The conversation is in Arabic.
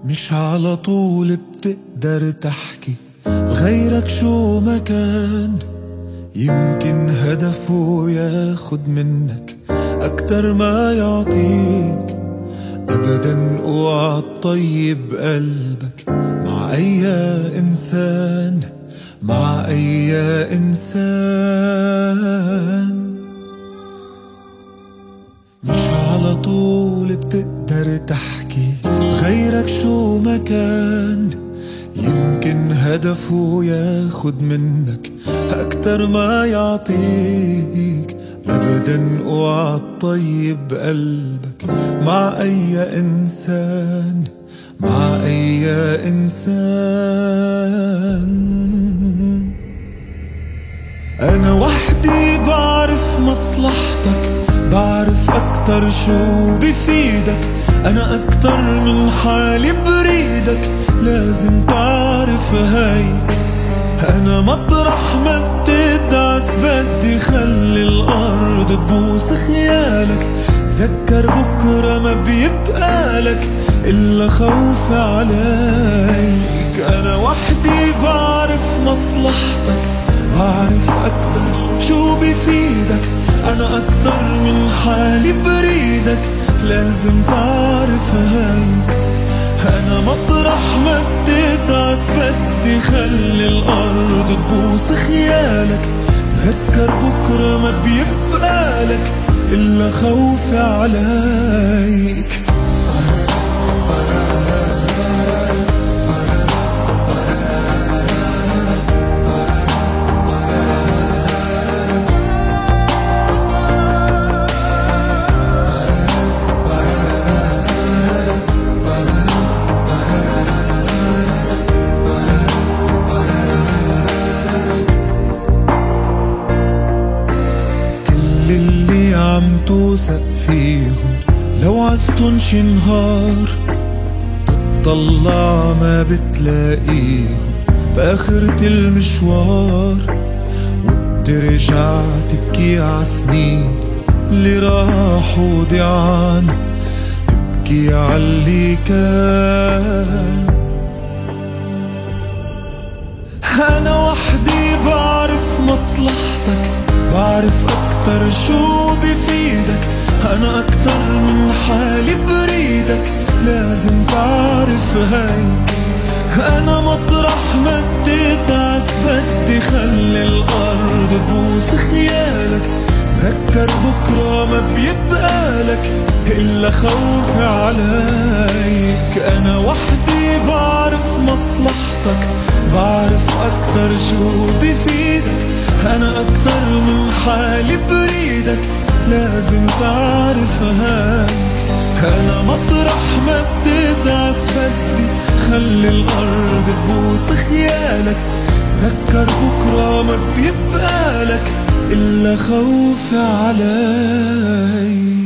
مش على طول بتقدر تحكي لغيرك شو مكان، يمكن هدفه ياخد منك أكتر ما يعطيك. أبدا اوعى تطيب قلبك مع أي إنسان، مع أي إنسان. مش على طول بتقدر تحكي غيرك شو مكان، يمكن هدفه ياخد منك أكتر ما يعطيك. أبدا اوعى تطيب قلبك مع أي إنسان، مع أي إنسان. أنا وحدي بعرف مصلحتك، بعرف أكتر شو بفيدك. أنا أكتر من حالي بريدك، لازم تعرف هيك. أنا مطرح ما بتدعس بدي خلي الأرض تبوس خيالك. تذكر بكرة ما بيبقالك إلا خوف عليك. أنا وحدي بعرف مصلحتك، بعرف أكتر شو بفيدك. أنا أكتر من حالي بريدك، لازم تعرف هيك. أنا مطرح ما بتدعس بدي خلي الأرض تبوس خيالك. تذكر بكرة ما بيبقالك إلا خوفي عليك. اللي عم توثق فيهم لو عزتن شي نهار، تطلع ما بتلاقيهم بآخرة المشوار. وبترجع تبكي عالسنين اللي راحوا ضيعان، تبكي عاللي كان. أنا وحدي بعرف مصلحتك، بعرف أكتر شو بفيدك. أنا أكتر من حالي بريدك، لازم تعرف هيك. أنا مطرح ما بتدعس بدي خلي الأرض تبوس خيالك. تذكر بكرة ما بيبقالك إلا خوفي عليك. أنا وحدي بعرف مصلحتك، بعرف أكتر شو بفيدك. أنا أكتر من حالي بريدك، لازم تعرف هيك. أنا مطرح ما بتدعس بدي خلي الأرض تبوس خيالك. تذكر بكرة ما بيبقالك إلا خوفي عليك.